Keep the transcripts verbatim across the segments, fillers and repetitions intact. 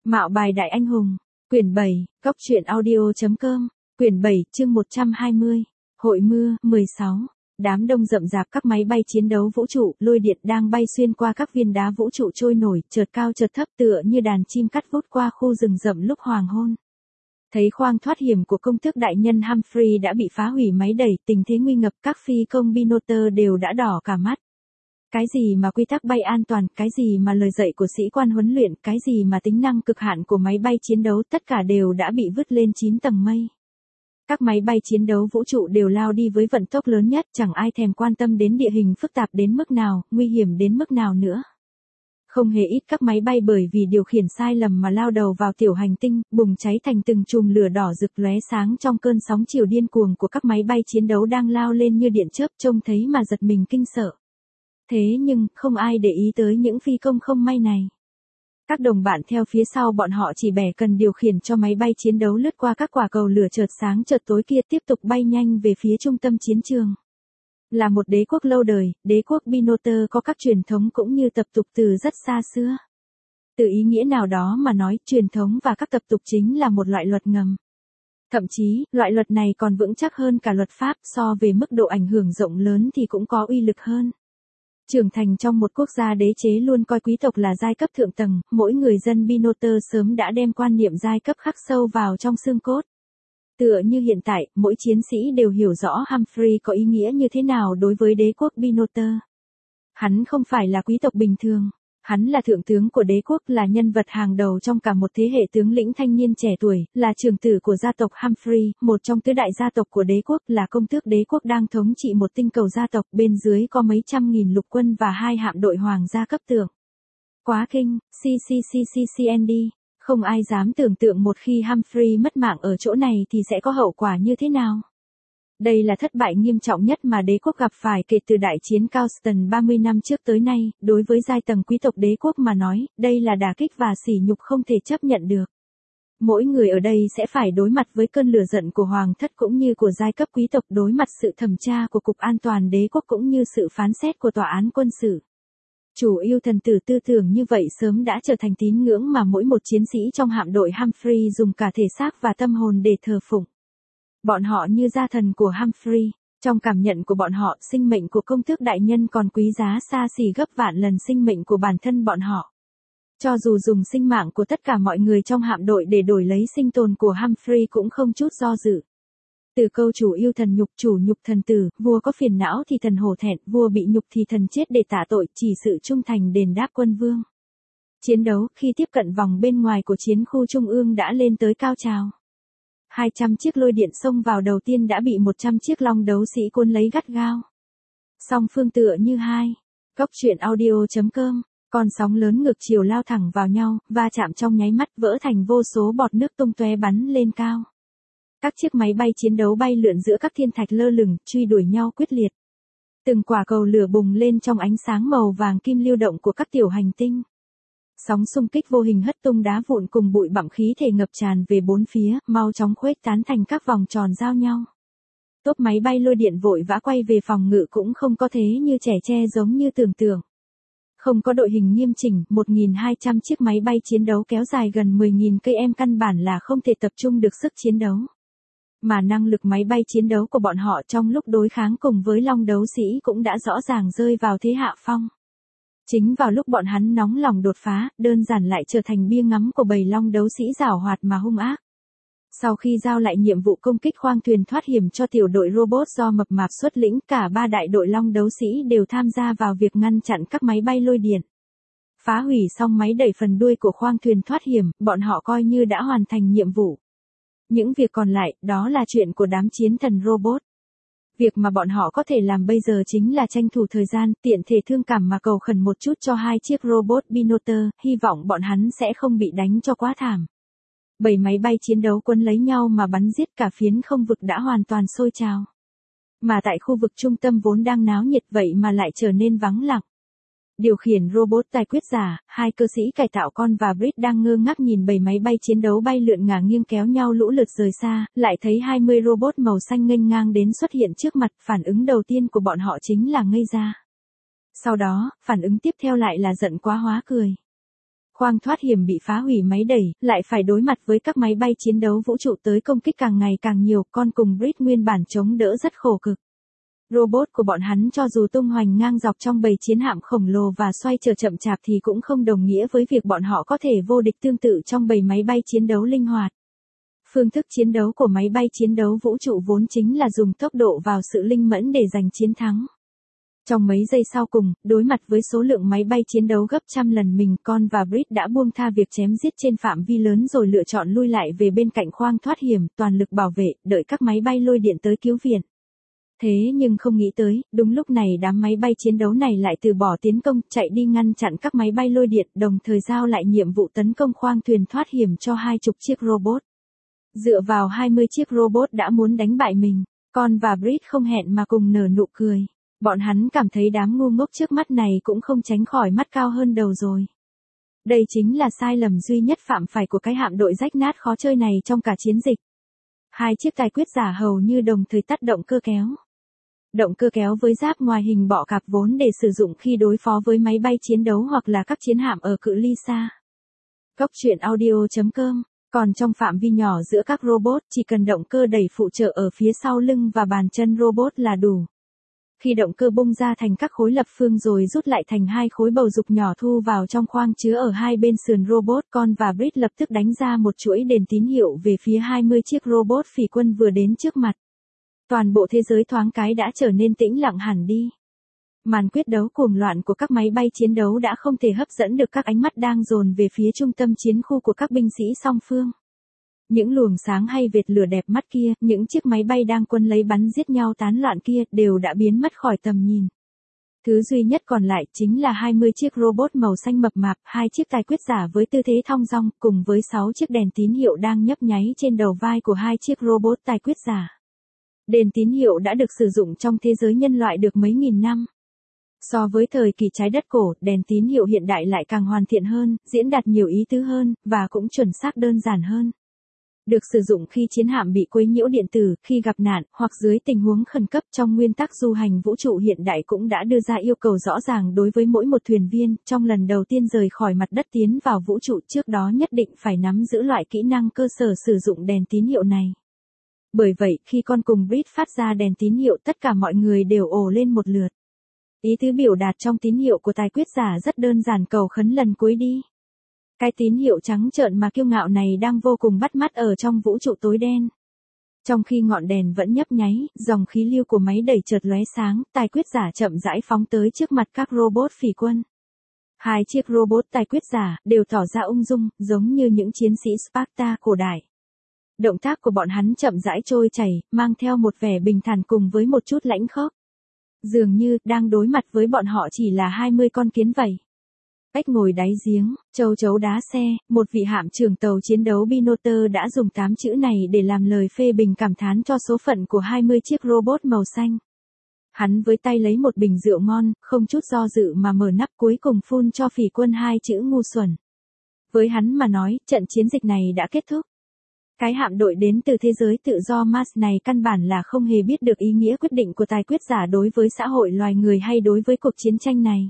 Mạo bài đại anh hùng, quyển bảy, góc truyện audio.com, quyển bảy, chương một trăm hai mươi, hội mưa, mười sáu. Đám đông rậm rạp các máy bay chiến đấu vũ trụ, lôi điện đang bay xuyên qua các viên đá vũ trụ trôi nổi, chợt cao chợt thấp tựa như đàn chim cắt vút qua khu rừng rậm lúc hoàng hôn. Thấy khoang thoát hiểm của công tước đại nhân Humphrey đã bị phá hủy máy đẩy, tình thế nguy ngập, các phi công Binotter đều đã đỏ cả mắt. Cái gì mà quy tắc bay an toàn, cái gì mà lời dạy của sĩ quan huấn luyện, cái gì mà tính năng cực hạn của máy bay chiến đấu, tất cả đều đã bị vứt lên chín tầng mây. Các máy bay chiến đấu vũ trụ đều lao đi với vận tốc lớn nhất, chẳng ai thèm quan tâm đến địa hình phức tạp đến mức nào, nguy hiểm đến mức nào nữa. Không hề ít các máy bay bởi vì điều khiển sai lầm mà lao đầu vào tiểu hành tinh, bùng cháy thành từng chùm lửa đỏ rực lóe sáng trong cơn sóng chiều điên cuồng của các máy bay chiến đấu đang lao lên như điện chớp, trông thấy mà giật mình kinh sợ. Thế nhưng, không ai để ý tới những phi công không may này. Các đồng bạn theo phía sau bọn họ chỉ bẻ cần điều khiển cho máy bay chiến đấu lướt qua các quả cầu lửa chợt sáng chợt tối kia tiếp tục bay nhanh về phía trung tâm chiến trường. Là một đế quốc lâu đời, đế quốc Binotter có các truyền thống cũng như tập tục từ rất xa xưa. Từ ý nghĩa nào đó mà nói, truyền thống và các tập tục chính là một loại luật ngầm. Thậm chí, loại luật này còn vững chắc hơn cả luật pháp, so về mức độ ảnh hưởng rộng lớn thì cũng có uy lực hơn. Trưởng thành trong một quốc gia đế chế luôn coi quý tộc là giai cấp thượng tầng, mỗi người dân Binotter sớm đã đem quan niệm giai cấp khắc sâu vào trong xương cốt. Tựa như hiện tại, mỗi chiến sĩ đều hiểu rõ Humphrey có ý nghĩa như thế nào đối với đế quốc Binotter. Hắn không phải là quý tộc bình thường. Hắn là thượng tướng của đế quốc, là nhân vật hàng đầu trong cả một thế hệ tướng lĩnh thanh niên trẻ tuổi, là trưởng tử của gia tộc Humphrey, một trong tứ đại gia tộc của đế quốc, là công tước đế quốc đang thống trị một tinh cầu gia tộc, bên dưới có mấy trăm nghìn lục quân và hai hạm đội hoàng gia cấp tượng. Quá kinh, ccccnd, không ai dám tưởng tượng một khi Humphrey mất mạng ở chỗ này thì sẽ có hậu quả như thế nào. Đây là thất bại nghiêm trọng nhất mà đế quốc gặp phải kể từ đại chiến Causton ba mươi năm trước tới nay, đối với giai tầng quý tộc đế quốc mà nói, đây là đả kích và sỉ nhục không thể chấp nhận được. Mỗi người ở đây sẽ phải đối mặt với cơn lửa giận của hoàng thất cũng như của giai cấp quý tộc, đối mặt sự thẩm tra của Cục An toàn đế quốc cũng như sự phán xét của tòa án quân sự. Chủ yêu thần tử tư tưởng như vậy sớm đã trở thành tín ngưỡng mà mỗi một chiến sĩ trong hạm đội Humphrey dùng cả thể xác và tâm hồn để thờ phụng. Bọn họ như gia thần của Humphrey, trong cảm nhận của bọn họ, sinh mệnh của công tước đại nhân còn quý giá xa xỉ gấp vạn lần sinh mệnh của bản thân bọn họ. Cho dù dùng sinh mạng của tất cả mọi người trong hạm đội để đổi lấy sinh tồn của Humphrey cũng không chút do dự. Từ câu chủ yêu thần nhục, chủ nhục thần tử, vua có phiền não thì thần hổ thẹn, vua bị nhục thì thần chết để tạ tội, chỉ sự trung thành đền đáp quân vương. Chiến đấu, khi tiếp cận vòng bên ngoài của chiến khu trung ương đã lên tới cao trào. hai trăm chiếc lôi điện xông vào đầu tiên đã bị một trăm chiếc long đấu sĩ cuốn lấy gắt gao. Song phương tựa như hai. Góc truyện audio.com, con sóng lớn ngược chiều lao thẳng vào nhau, va chạm trong nháy mắt vỡ thành vô số bọt nước tung tóe bắn lên cao. Các chiếc máy bay chiến đấu bay lượn giữa các thiên thạch lơ lửng, truy đuổi nhau quyết liệt. Từng quả cầu lửa bùng lên trong ánh sáng màu vàng kim lưu động của các tiểu hành tinh. Sóng xung kích vô hình hất tung đá vụn cùng bụi bặm khí thể ngập tràn về bốn phía, mau chóng khuếch tán thành các vòng tròn giao nhau. Tốp máy bay lôi điện vội vã quay về phòng ngự cũng không có thế như trẻ tre giống như tưởng tượng. Không có đội hình nghiêm chỉnh, một nghìn hai trăm chiếc máy bay chiến đấu kéo dài gần mười nghìn cây em căn bản là không thể tập trung được sức chiến đấu. Mà năng lực máy bay chiến đấu của bọn họ trong lúc đối kháng cùng với long đấu sĩ cũng đã rõ ràng rơi vào thế hạ phong. Chính vào lúc bọn hắn nóng lòng đột phá, đơn giản lại trở thành bia ngắm của bầy long đấu sĩ giảo hoạt mà hung ác. Sau khi giao lại nhiệm vụ công kích khoang thuyền thoát hiểm cho tiểu đội robot do mập mạp xuất lĩnh, cả ba đại đội long đấu sĩ đều tham gia vào việc ngăn chặn các máy bay lôi điện. Phá hủy xong máy đẩy phần đuôi của khoang thuyền thoát hiểm, bọn họ coi như đã hoàn thành nhiệm vụ. Những việc còn lại, đó là chuyện của đám chiến thần robot. Việc mà bọn họ có thể làm bây giờ chính là tranh thủ thời gian, tiện thể thương cảm mà cầu khẩn một chút cho hai chiếc robot Binotter, hy vọng bọn hắn sẽ không bị đánh cho quá thảm. Bảy máy bay chiến đấu quấn lấy nhau mà bắn giết, cả phiến không vực đã hoàn toàn sôi trào. Mà tại khu vực trung tâm vốn đang náo nhiệt vậy mà lại trở nên vắng lặng. Điều khiển robot tài quyết giả, hai cơ sĩ cải tạo con và Brit đang ngơ ngác nhìn bảy máy bay chiến đấu bay lượn ngả nghiêng kéo nhau lũ lượt rời xa, lại thấy hai mươi robot màu xanh nghênh ngang đến xuất hiện trước mặt, phản ứng đầu tiên của bọn họ chính là ngây ra. Sau đó, phản ứng tiếp theo lại là giận quá hóa cười. Khoang thoát hiểm bị phá hủy máy đẩy, lại phải đối mặt với các máy bay chiến đấu vũ trụ tới công kích càng ngày càng nhiều, con cùng Brit nguyên bản chống đỡ rất khổ cực. Robot của bọn hắn cho dù tung hoành ngang dọc trong bầy chiến hạm khổng lồ và xoay trở chậm chạp thì cũng không đồng nghĩa với việc bọn họ có thể vô địch tương tự trong bầy máy bay chiến đấu linh hoạt. Phương thức chiến đấu của máy bay chiến đấu vũ trụ vốn chính là dùng tốc độ vào sự linh mẫn để giành chiến thắng. Trong mấy giây sau cùng, đối mặt với số lượng máy bay chiến đấu gấp trăm lần mình, Con và Brit đã buông tha việc chém giết trên phạm vi lớn rồi lựa chọn lui lại về bên cạnh khoang thoát hiểm, toàn lực bảo vệ, đợi các máy bay lôi điện tới cứu viện. Thế nhưng không nghĩ tới, đúng lúc này đám máy bay chiến đấu này lại từ bỏ tiến công, chạy đi ngăn chặn các máy bay lôi điện, đồng thời giao lại nhiệm vụ tấn công khoang thuyền thoát hiểm cho hai chục chiếc robot. Dựa vào hai mươi chiếc robot đã muốn đánh bại mình, Con và Brit không hẹn mà cùng nở nụ cười. Bọn hắn cảm thấy đám ngu ngốc trước mắt này cũng không tránh khỏi mắt cao hơn đầu rồi. Đây chính là sai lầm duy nhất phạm phải của cái hạm đội rách nát khó chơi này trong cả chiến dịch. Hai chiếc tài quyết giả hầu như đồng thời tắt động cơ kéo. Động cơ kéo với giáp ngoài hình bọ cạp vốn để sử dụng khi đối phó với máy bay chiến đấu hoặc là các chiến hạm ở cự ly xa. Góc truyện audio chấm com. Còn trong phạm vi nhỏ giữa các robot, chỉ cần động cơ đẩy phụ trợ ở phía sau lưng và bàn chân robot là đủ. Khi động cơ bung ra thành các khối lập phương rồi rút lại thành hai khối bầu dục nhỏ thu vào trong khoang chứa ở hai bên sườn robot, Con và Brit lập tức đánh ra một chuỗi đèn tín hiệu về phía hai mươi chiếc robot phỉ quân vừa đến trước mặt. Toàn bộ thế giới thoáng cái đã trở nên tĩnh lặng hẳn đi. Màn quyết đấu cuồng loạn của các máy bay chiến đấu đã không thể hấp dẫn được các ánh mắt đang dồn về phía trung tâm chiến khu của các binh sĩ song phương. Những luồng sáng hay vệt lửa đẹp mắt kia, những chiếc máy bay đang quân lấy bắn giết nhau tán loạn kia đều đã biến mất khỏi tầm nhìn. Thứ duy nhất còn lại chính là hai mươi chiếc robot màu xanh mập mạp, hai chiếc tài quyết giả với tư thế thong dong, cùng với sáu chiếc đèn tín hiệu đang nhấp nháy trên đầu vai của hai chiếc robot tài quyết giả. Đèn tín hiệu đã được sử dụng trong thế giới nhân loại được mấy nghìn năm. So với thời kỳ trái đất cổ, đèn tín hiệu hiện đại lại càng hoàn thiện hơn, diễn đạt nhiều ý tứ hơn, và cũng chuẩn xác đơn giản hơn. Được sử dụng khi chiến hạm bị quấy nhiễu điện tử, khi gặp nạn, hoặc dưới tình huống khẩn cấp. Trong nguyên tắc du hành vũ trụ hiện đại cũng đã đưa ra yêu cầu rõ ràng đối với mỗi một thuyền viên, trong lần đầu tiên rời khỏi mặt đất tiến vào vũ trụ trước đó nhất định phải nắm giữ loại kỹ năng cơ sở sử dụng đèn tín hiệu này. Bởi vậy, khi Con cùng Brit phát ra đèn tín hiệu tất cả mọi người đều ồ lên một lượt. Ý tứ biểu đạt trong tín hiệu của tài quyết giả rất đơn giản, cầu khấn lần cuối đi. Cái tín hiệu trắng trợn mà kiêu ngạo này đang vô cùng bắt mắt ở trong vũ trụ tối đen. Trong khi ngọn đèn vẫn nhấp nháy, dòng khí lưu của máy đẩy chợt lóe sáng, tài quyết giả chậm rãi phóng tới trước mặt các robot phỉ quân. Hai chiếc robot tài quyết giả đều tỏ ra ung dung, giống như những chiến sĩ Sparta cổ đại. Động tác của bọn hắn chậm rãi trôi chảy, mang theo một vẻ bình thản cùng với một chút lãnh khốc. Dường như, đang đối mặt với bọn họ chỉ là hai mươi con kiến vậy. Cách ngồi đáy giếng, châu chấu đá xe, một vị hạm trưởng tàu chiến đấu Binotter đã dùng tám chữ này để làm lời phê bình cảm thán cho số phận của hai mươi chiếc robot màu xanh. Hắn với tay lấy một bình rượu ngon, không chút do dự mà mở nắp, cuối cùng phun cho phỉ quân hai chữ ngu xuẩn. Với hắn mà nói, trận chiến dịch này đã kết thúc. Cái hạm đội đến từ thế giới tự do Mars này căn bản là không hề biết được ý nghĩa quyết định của tài quyết giả đối với xã hội loài người hay đối với cuộc chiến tranh này.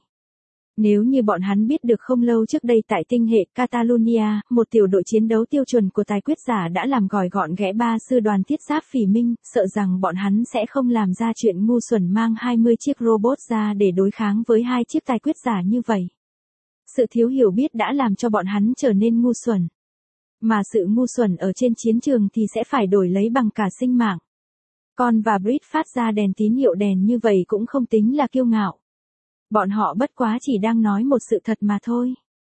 Nếu như bọn hắn biết được không lâu trước đây tại tinh hệ Catalonia, một tiểu đội chiến đấu tiêu chuẩn của tài quyết giả đã làm gỏi gọn ghẽ ba sư đoàn thiết giáp phỉ minh, sợ rằng bọn hắn sẽ không làm ra chuyện ngu xuẩn mang hai mươi chiếc robot ra để đối kháng với hai chiếc tài quyết giả như vậy. Sự thiếu hiểu biết đã làm cho bọn hắn trở nên ngu xuẩn. Mà sự ngu xuẩn ở trên chiến trường thì sẽ phải đổi lấy bằng cả sinh mạng. Con và Brit phát ra đèn tín hiệu đèn như vậy cũng không tính là kiêu ngạo. Bọn họ bất quá chỉ đang nói một sự thật mà thôi.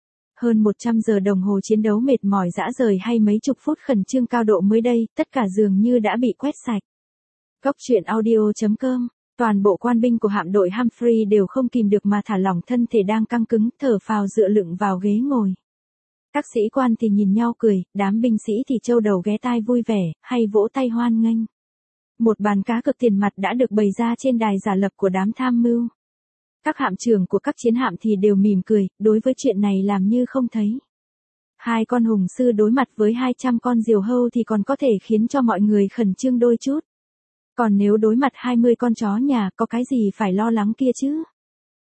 Hơn một trăm giờ đồng hồ chiến đấu mệt mỏi rã rời hay mấy chục phút khẩn trương cao độ mới đây, tất cả dường như đã bị quét sạch. Góc truyện audio chấm com. Toàn bộ quan binh của hạm đội Humphrey đều không kìm được mà thả lỏng thân thể đang căng cứng, thở phào dựa lưng vào ghế ngồi. Các sĩ quan thì nhìn nhau cười, đám binh sĩ thì trâu đầu ghé tai vui vẻ, hay vỗ tay hoan nghênh. Một bàn cá cược tiền mặt đã được bày ra trên đài giả lập của đám tham mưu. Các hạm trưởng của các chiến hạm thì đều mỉm cười, đối với chuyện này làm như không thấy. Hai con hùng sư đối mặt với hai trăm con diều hâu thì còn có thể khiến cho mọi người khẩn trương đôi chút. Còn nếu đối mặt hai mươi con chó nhà, có cái gì phải lo lắng kia chứ?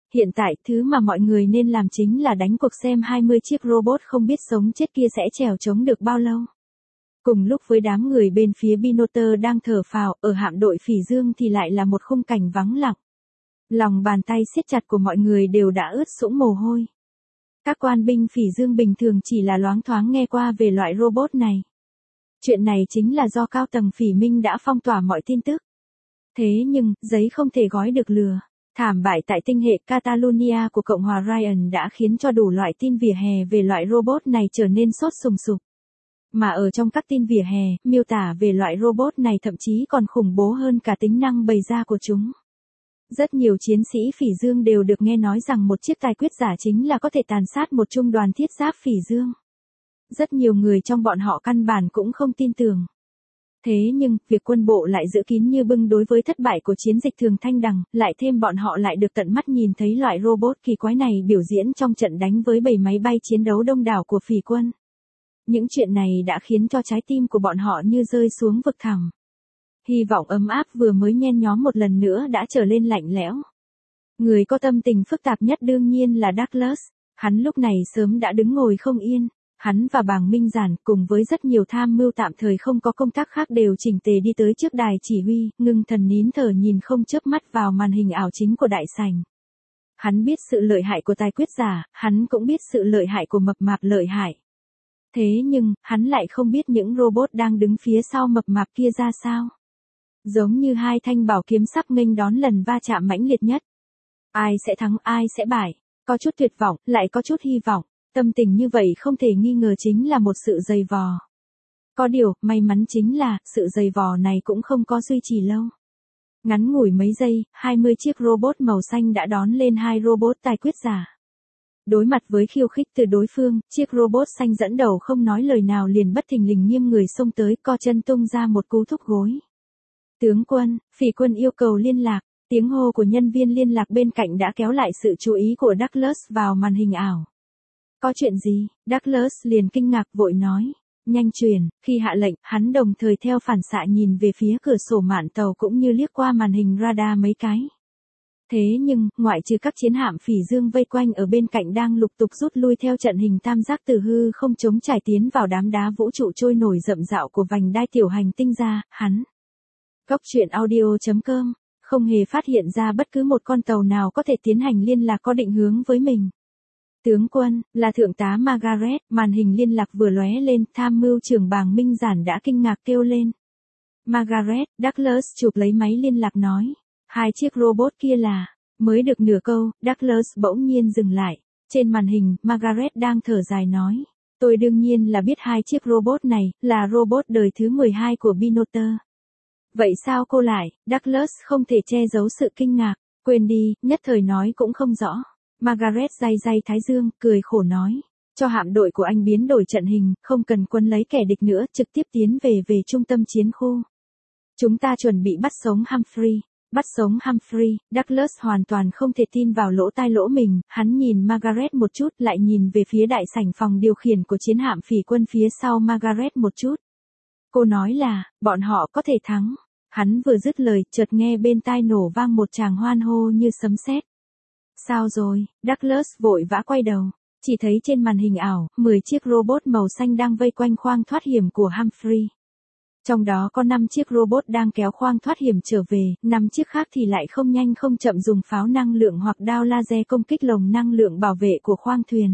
Hiện tại, thứ mà mọi người nên làm chính là đánh cuộc xem hai mươi chiếc robot không biết sống chết kia sẽ trèo chống được bao lâu. Cùng lúc với đám người bên phía Binotter đang thở phào, ở hạm đội Phỉ Dương thì lại là một khung cảnh vắng lặng. Lòng bàn tay siết chặt của mọi người đều đã ướt sũng mồ hôi. Các quan binh Phỉ Dương bình thường chỉ là loáng thoáng nghe qua về loại robot này. Chuyện này chính là do cao tầng Phỉ Minh đã phong tỏa mọi tin tức. Thế nhưng, giấy không thể gói được lừa. Thảm bại tại tinh hệ Catalonia của Cộng hòa Ryan đã khiến cho đủ loại tin vỉa hè về loại robot này trở nên sốt sùng sục. Mà ở trong các tin vỉa hè, miêu tả về loại robot này thậm chí còn khủng bố hơn cả tính năng bày ra của chúng. Rất nhiều chiến sĩ Phỉ Dương đều được nghe nói rằng một chiếc tài quyết giả chính là có thể tàn sát một trung đoàn thiết giáp Phỉ Dương. Rất nhiều người trong bọn họ căn bản cũng không tin tưởng. Thế nhưng, việc quân bộ lại giữ kín như bưng đối với thất bại của chiến dịch Thường Thanh Đằng, lại thêm bọn họ lại được tận mắt nhìn thấy loại robot kỳ quái này biểu diễn trong trận đánh với bầy máy bay chiến đấu đông đảo của Phỉ quân. Những chuyện này đã khiến cho trái tim của bọn họ như rơi xuống vực thẳm. Hy vọng ấm áp vừa mới nhen nhóm một lần nữa đã trở lên lạnh lẽo. Người có tâm tình phức tạp nhất đương nhiên là Douglas. Hắn lúc này sớm đã đứng ngồi không yên. Hắn và Bàng Minh Giản cùng với rất nhiều tham mưu tạm thời không có công tác khác đều chỉnh tề đi tới trước đài chỉ huy, ngưng thần nín thở nhìn không chớp mắt vào màn hình ảo chính của đại sảnh. Hắn biết sự lợi hại của tài quyết giả, hắn cũng biết sự lợi hại của mập mạp lợi hại. Thế nhưng, hắn lại không biết những robot đang đứng phía sau mập mạp kia ra sao. Giống như hai thanh bảo kiếm sắp nghênh đón lần va chạm mãnh liệt nhất. Ai sẽ thắng, ai sẽ bại, có chút tuyệt vọng, lại có chút hy vọng. Tâm tình như vậy không thể nghi ngờ chính là một sự dày vò. Có điều, may mắn chính là, sự dày vò này cũng không có duy trì lâu. Ngắn ngủi mấy giây, hai mươi chiếc robot màu xanh đã đón lên hai robot tài quyết giả. Đối mặt với khiêu khích từ đối phương, chiếc robot xanh dẫn đầu không nói lời nào liền bất thình lình nghiêng người xông tới, co chân tung ra một cú thúc gối. Tướng quân, Phỉ quân yêu cầu liên lạc. Tiếng hô của nhân viên liên lạc bên cạnh đã kéo lại sự chú ý của Douglas vào màn hình ảo. Có chuyện gì? Douglas liền kinh ngạc vội nói. Nhanh truyền, khi hạ lệnh, hắn đồng thời theo phản xạ nhìn về phía cửa sổ mạn tàu cũng như liếc qua màn hình radar mấy cái. Thế nhưng, ngoại trừ các chiến hạm Phỉ Dương vây quanh ở bên cạnh đang lục tục rút lui theo trận hình tam giác từ hư không chống trải tiến vào đám đá vũ trụ trôi nổi rậm rạo của vành đai tiểu hành tinh ra, hắn. Góc truyện audio chấm com, không hề phát hiện ra bất cứ một con tàu nào có thể tiến hành liên lạc có định hướng với mình. Tướng quân, là thượng tá Margaret, màn hình liên lạc vừa lóe lên, tham mưu trưởng Bàng Minh Giản đã kinh ngạc kêu lên. Margaret, Douglas chụp lấy máy liên lạc nói. Hai chiếc robot kia là, mới được nửa câu, Douglas bỗng nhiên dừng lại. Trên màn hình, Margaret đang thở dài nói. Tôi đương nhiên là biết hai chiếc robot này, là robot đời thứ mười hai của Binotter. Vậy sao cô lại, Douglas không thể che giấu sự kinh ngạc, quên đi, nhất thời nói cũng không rõ. Margaret day day thái dương, cười khổ nói. Cho hạm đội của anh biến đổi trận hình, không cần quân lấy kẻ địch nữa, trực tiếp tiến về về trung tâm chiến khu. Chúng ta chuẩn bị bắt sống Humphrey. Bắt sống Humphrey, Douglas hoàn toàn không thể tin vào lỗ tai lỗ mình, hắn nhìn Margaret một chút, lại nhìn về phía đại sảnh phòng điều khiển của chiến hạm Phỉ quân phía sau Margaret một chút. Cô nói là, bọn họ có thể thắng. Hắn vừa dứt lời, chợt nghe bên tai nổ vang một tràng hoan hô như sấm sét. Sao rồi? Douglas vội vã quay đầu, chỉ thấy trên màn hình ảo, mười chiếc robot màu xanh đang vây quanh khoang thoát hiểm của Humphrey. Trong đó có năm chiếc robot đang kéo khoang thoát hiểm trở về, năm chiếc khác thì lại không nhanh không chậm dùng pháo năng lượng hoặc đao laser công kích lồng năng lượng bảo vệ của khoang thuyền.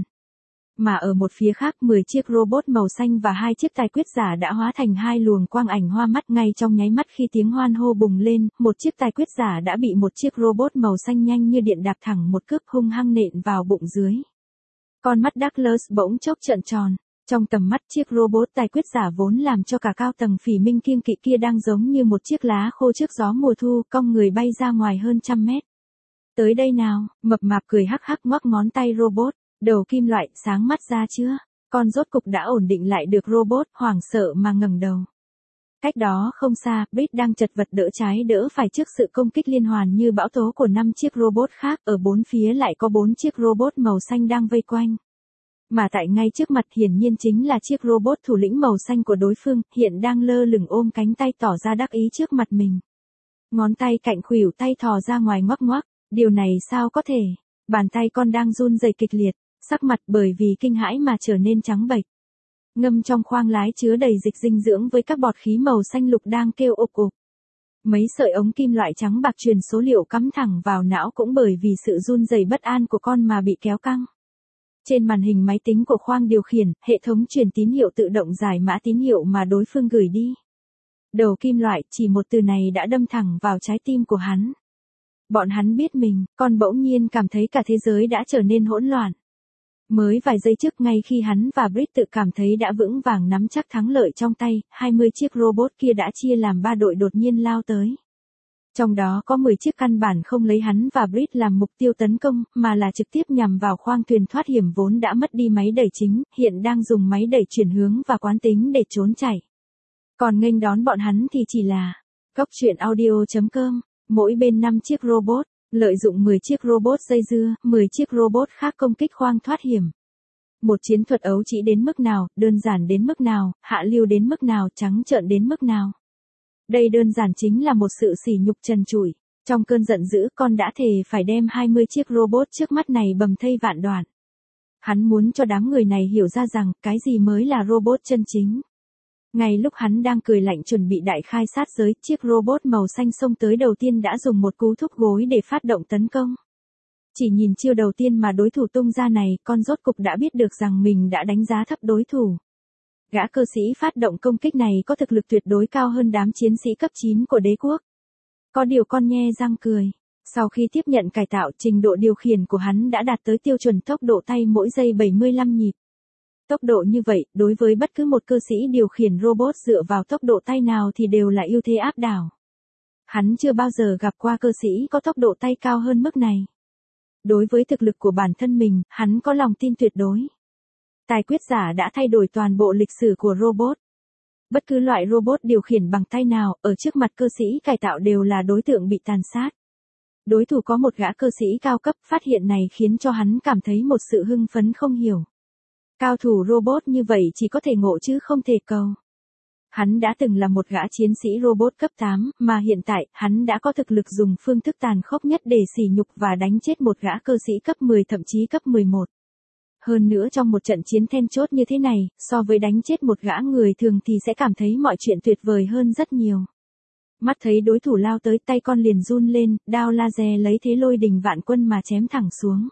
Mà ở một phía khác, mười chiếc robot màu xanh và hai chiếc tài quyết giả đã hóa thành hai luồng quang ảnh hoa mắt ngay trong nháy mắt khi tiếng hoan hô bùng lên, một chiếc tài quyết giả đã bị một chiếc robot màu xanh nhanh như điện đạp thẳng một cước hung hăng nện vào bụng dưới. Con mắt Douglas bỗng chốc trợn tròn. Trong tầm mắt chiếc robot tài quyết giả vốn làm cho cả cao tầng Phỉ Minh kiêng kỵ kia đang giống như một chiếc lá khô trước gió mùa thu, cong người bay ra ngoài hơn trăm mét. Tới đây nào, mập mạp cười hắc hắc ngoắc ngón tay robot, đầu kim loại, sáng mắt ra chưa? Con rốt cục đã ổn định lại được robot, hoảng sợ mà ngẩng đầu. Cách đó không xa, Brit đang chật vật đỡ trái đỡ phải trước sự công kích liên hoàn như bão tố của năm chiếc robot khác, ở bốn phía lại có bốn chiếc robot màu xanh đang vây quanh. Mà tại ngay trước mặt hiển nhiên chính là chiếc robot thủ lĩnh màu xanh của đối phương, hiện đang lơ lửng ôm cánh tay tỏ ra đắc ý trước mặt mình. Ngón tay cạnh khuỷu tay thò ra ngoài ngoắc ngoắc, điều này sao có thể? Bàn tay con đang run rẩy kịch liệt, sắc mặt bởi vì kinh hãi mà trở nên trắng bệch. Ngâm trong khoang lái chứa đầy dịch dinh dưỡng với các bọt khí màu xanh lục đang kêu ục ục. Mấy sợi ống kim loại trắng bạc truyền số liệu cắm thẳng vào não cũng bởi vì sự run rẩy bất an của con mà bị kéo căng. Trên màn hình máy tính của khoang điều khiển, hệ thống truyền tín hiệu tự động giải mã tín hiệu mà đối phương gửi đi. Đầu kim loại, chỉ một từ này đã đâm thẳng vào trái tim của hắn. Bọn hắn biết mình, con bỗng nhiên cảm thấy cả thế giới đã trở nên hỗn loạn. Mới vài giây trước ngay khi hắn và Britt tự cảm thấy đã vững vàng nắm chắc thắng lợi trong tay, hai mươi chiếc robot kia đã chia làm ba đội đột nhiên lao tới. Trong đó có mười chiếc căn bản không lấy hắn và Britt làm mục tiêu tấn công, mà là trực tiếp nhằm vào khoang thuyền thoát hiểm vốn đã mất đi máy đẩy chính, hiện đang dùng máy đẩy chuyển hướng và quán tính để trốn chạy. Còn nghênh đón bọn hắn thì chỉ là Cóc truyện audio chấm com, mỗi bên năm chiếc robot, lợi dụng mười chiếc robot dây dưa, mười chiếc robot khác công kích khoang thoát hiểm. Một chiến thuật ấu trĩ đến mức nào, đơn giản đến mức nào, hạ lưu đến mức nào, trắng trợn đến mức nào. Đây đơn giản chính là một sự sỉ nhục trần trụi. Trong cơn giận dữ, con đã thề phải đem hai mươi chiếc robot trước mắt này bầm thây vạn đoạn. Hắn muốn cho đám người này hiểu ra rằng cái gì mới là robot chân chính. Ngay lúc hắn đang cười lạnh chuẩn bị đại khai sát giới, chiếc robot màu xanh xông tới đầu tiên đã dùng một cú thúc gối để phát động tấn công. Chỉ nhìn chiêu đầu tiên mà đối thủ tung ra này, con rốt cục đã biết được rằng mình đã đánh giá thấp đối thủ. Gã cơ sĩ phát động công kích này có thực lực tuyệt đối cao hơn đám chiến sĩ cấp chín của đế quốc. Có điều con nhe răng cười. Sau khi tiếp nhận cải tạo, trình độ điều khiển của hắn đã đạt tới tiêu chuẩn tốc độ tay mỗi giây bảy mươi lăm nhịp. Tốc độ như vậy, đối với bất cứ một cơ sĩ điều khiển robot dựa vào tốc độ tay nào thì đều là ưu thế áp đảo. Hắn chưa bao giờ gặp qua cơ sĩ có tốc độ tay cao hơn mức này. Đối với thực lực của bản thân mình, hắn có lòng tin tuyệt đối. Tài quyết giả đã thay đổi toàn bộ lịch sử của robot. Bất cứ loại robot điều khiển bằng tay nào, ở trước mặt cơ sĩ cải tạo đều là đối tượng bị tàn sát. Đối thủ có một gã cơ sĩ cao cấp, phát hiện này khiến cho hắn cảm thấy một sự hưng phấn không hiểu. Cao thủ robot như vậy chỉ có thể ngộ chứ không thể cầu. Hắn đã từng là một gã chiến sĩ robot cấp tám, mà hiện tại, hắn đã có thực lực dùng phương thức tàn khốc nhất để sỉ nhục và đánh chết một gã cơ sĩ cấp mười thậm chí cấp mười một. Hơn nữa trong một trận chiến then chốt như thế này, so với đánh chết một gã người thường thì sẽ cảm thấy mọi chuyện tuyệt vời hơn rất nhiều. Mắt thấy đối thủ lao tới, tay con liền run lên, đao laser lấy thế lôi đình vạn quân mà chém thẳng xuống.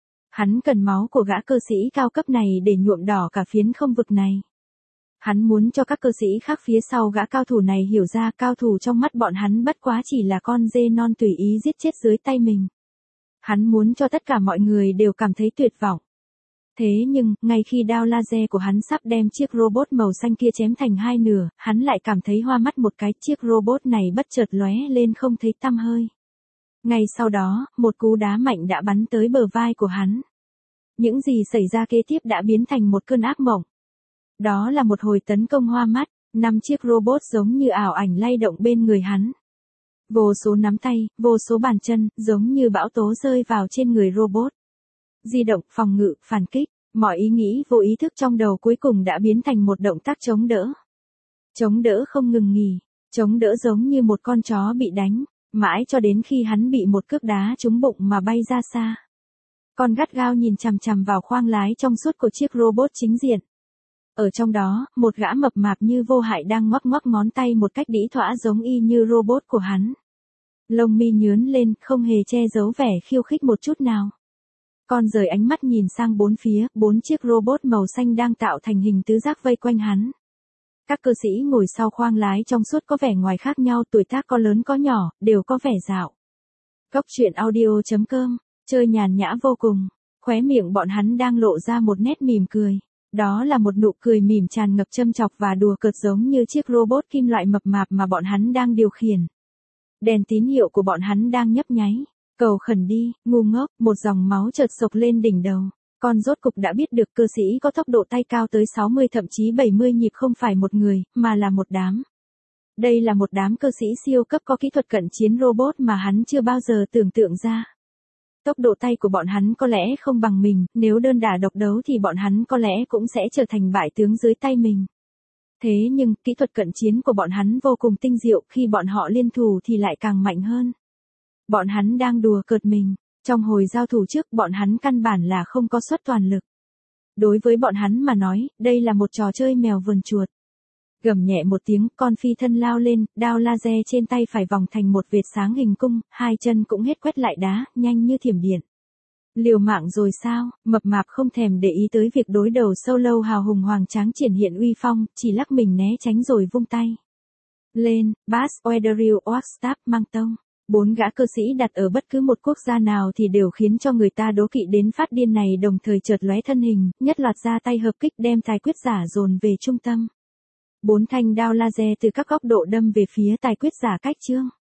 Hắn cần máu của gã cơ sĩ cao cấp này để nhuộm đỏ cả phiến không vực này. Hắn muốn cho các cơ sĩ khác phía sau gã cao thủ này hiểu ra cao thủ trong mắt bọn hắn bất quá chỉ là con dê non tùy ý giết chết dưới tay mình. Hắn muốn cho tất cả mọi người đều cảm thấy tuyệt vọng. Thế nhưng, ngay khi đao laser của hắn sắp đem chiếc robot màu xanh kia chém thành hai nửa, hắn lại cảm thấy hoa mắt một cái, chiếc robot này bất chợt lóe lên không thấy tăm hơi. Ngay sau đó, một cú đá mạnh đã bắn tới bờ vai của hắn. Những gì xảy ra kế tiếp đã biến thành một cơn ác mộng. Đó là một hồi tấn công hoa mắt, năm chiếc robot giống như ảo ảnh lay động bên người hắn. Vô số nắm tay, vô số bàn chân, giống như bão tố rơi vào trên người robot. Di động, phòng ngự, phản kích, mọi ý nghĩ vô ý thức trong đầu cuối cùng đã biến thành một động tác chống đỡ. Chống đỡ không ngừng nghỉ, chống đỡ giống như một con chó bị đánh, mãi cho đến khi hắn bị một cước đá trúng bụng mà bay ra xa. Con gắt gao nhìn chằm chằm vào khoang lái trong suốt của chiếc robot chính diện. Ở trong đó, một gã mập mạp như vô hại đang ngoắc ngoắc ngón tay một cách đĩ thỏa giống y như robot của hắn. Lông mi nhướn lên, không hề che giấu vẻ khiêu khích một chút nào. Con rời ánh mắt nhìn sang bốn phía, bốn chiếc robot màu xanh đang tạo thành hình tứ giác vây quanh hắn. Các cơ sĩ ngồi sau khoang lái trong suốt có vẻ ngoài khác nhau, tuổi tác có lớn có nhỏ, đều có vẻ dạo. Cóc truyện audio chấm com, chơi nhàn nhã vô cùng, khóe miệng bọn hắn đang lộ ra một nét mỉm cười. Đó là một nụ cười mỉm tràn ngập châm chọc và đùa cợt giống như chiếc robot kim loại mập mạp mà bọn hắn đang điều khiển. Đèn tín hiệu của bọn hắn đang nhấp nháy. Cầu khẩn đi, ngu ngốc, một dòng máu chợt sộc lên đỉnh đầu. Con rốt cục đã biết được cơ sĩ có tốc độ tay cao tới sáu mươi thậm chí bảy mươi nhịp không phải một người, mà là một đám. Đây là một đám cơ sĩ siêu cấp có kỹ thuật cận chiến robot mà hắn chưa bao giờ tưởng tượng ra. Tốc độ tay của bọn hắn có lẽ không bằng mình, nếu đơn đả độc đấu thì bọn hắn có lẽ cũng sẽ trở thành bại tướng dưới tay mình. Thế nhưng, kỹ thuật cận chiến của bọn hắn vô cùng tinh diệu, khi bọn họ liên thủ thì lại càng mạnh hơn. Bọn hắn đang đùa cợt mình, Trong hồi giao thủ trước bọn hắn căn bản là không có suất toàn lực. Đối với bọn hắn mà nói, đây là một trò chơi mèo vườn chuột. Gầm nhẹ một tiếng, con phi thân lao lên, đao laser trên tay phải vòng thành một vệt sáng hình cung, hai chân cũng hết quét lại đá, nhanh như thiểm điện. Liều mạng rồi sao? Mập mạp không thèm để ý tới việc đối đầu solo hào hùng hoàng tráng triển hiện uy phong, chỉ lắc mình né tránh rồi vung tay. Lên, Bass Oederiu Oakstab mang tông. Bốn gã cơ sĩ đặt ở bất cứ một quốc gia nào thì đều khiến cho người ta đố kỵ đến phát điên này đồng thời chợt lóe thân hình, nhất loạt ra tay hợp kích đem tài quyết giả dồn về trung tâm. Bốn thanh đao laser từ các góc độ đâm về phía tài quyết giả cách trương.